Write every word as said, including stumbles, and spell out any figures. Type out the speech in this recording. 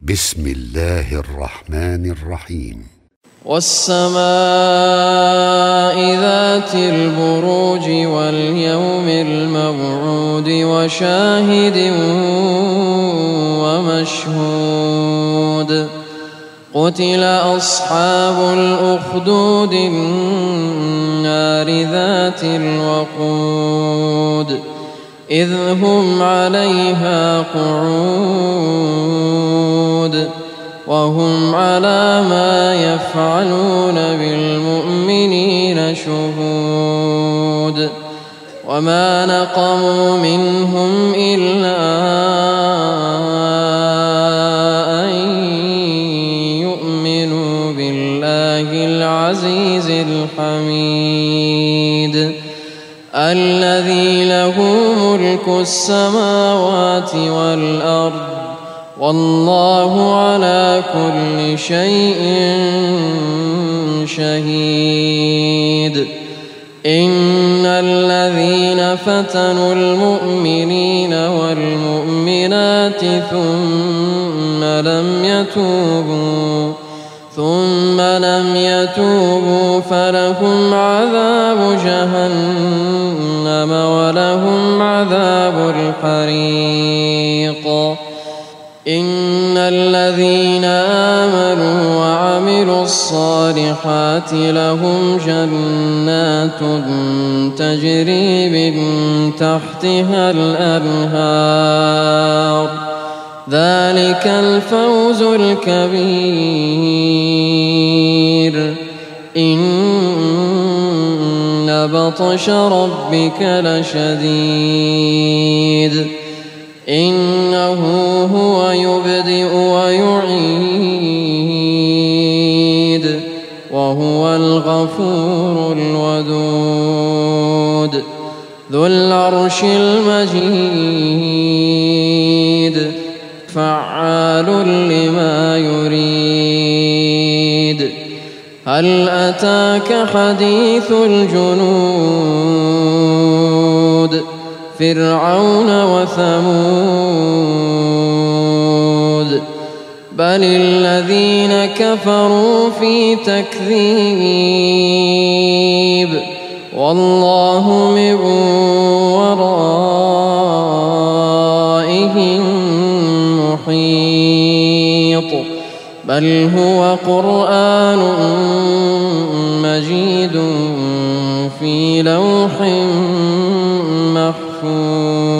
بسم الله الرحمن الرحيم. والسماء ذات البروج واليوم الموعود وشاهد ومشهود قتل أصحاب الأخدود النار ذات الوقود إذ هم عليها قعود وهم على ما يفعلون بالمؤمنين شهود وما نقموا منهم إلا أن يؤمنوا بالله العزيز الحميد الذي له ملك السماوات والأرض والله على كل شيء شهيد. إن الذين فتنوا المؤمنين والمؤمنات ثم لم يتوبوا ثم لم يتوبوا فلهم عذاب جهنم ولهم عذاب الحريق. إن الذين آمنوا وعملوا الصالحات لهم جنات تجري من تحتها الأنهار ذلك الفوز الكبير. إن بطش ربك لشديد إنه هو يبدئ ويعيد وهو الغفور الودود ذو العرش المجيد فعال لما يريد. هل أتاك حديث الجنود فرعون وثمود بل الذين كفروا في تكذيب والله من ورائهم محيط بل هو قرآن مجيد في لوح محفوظ.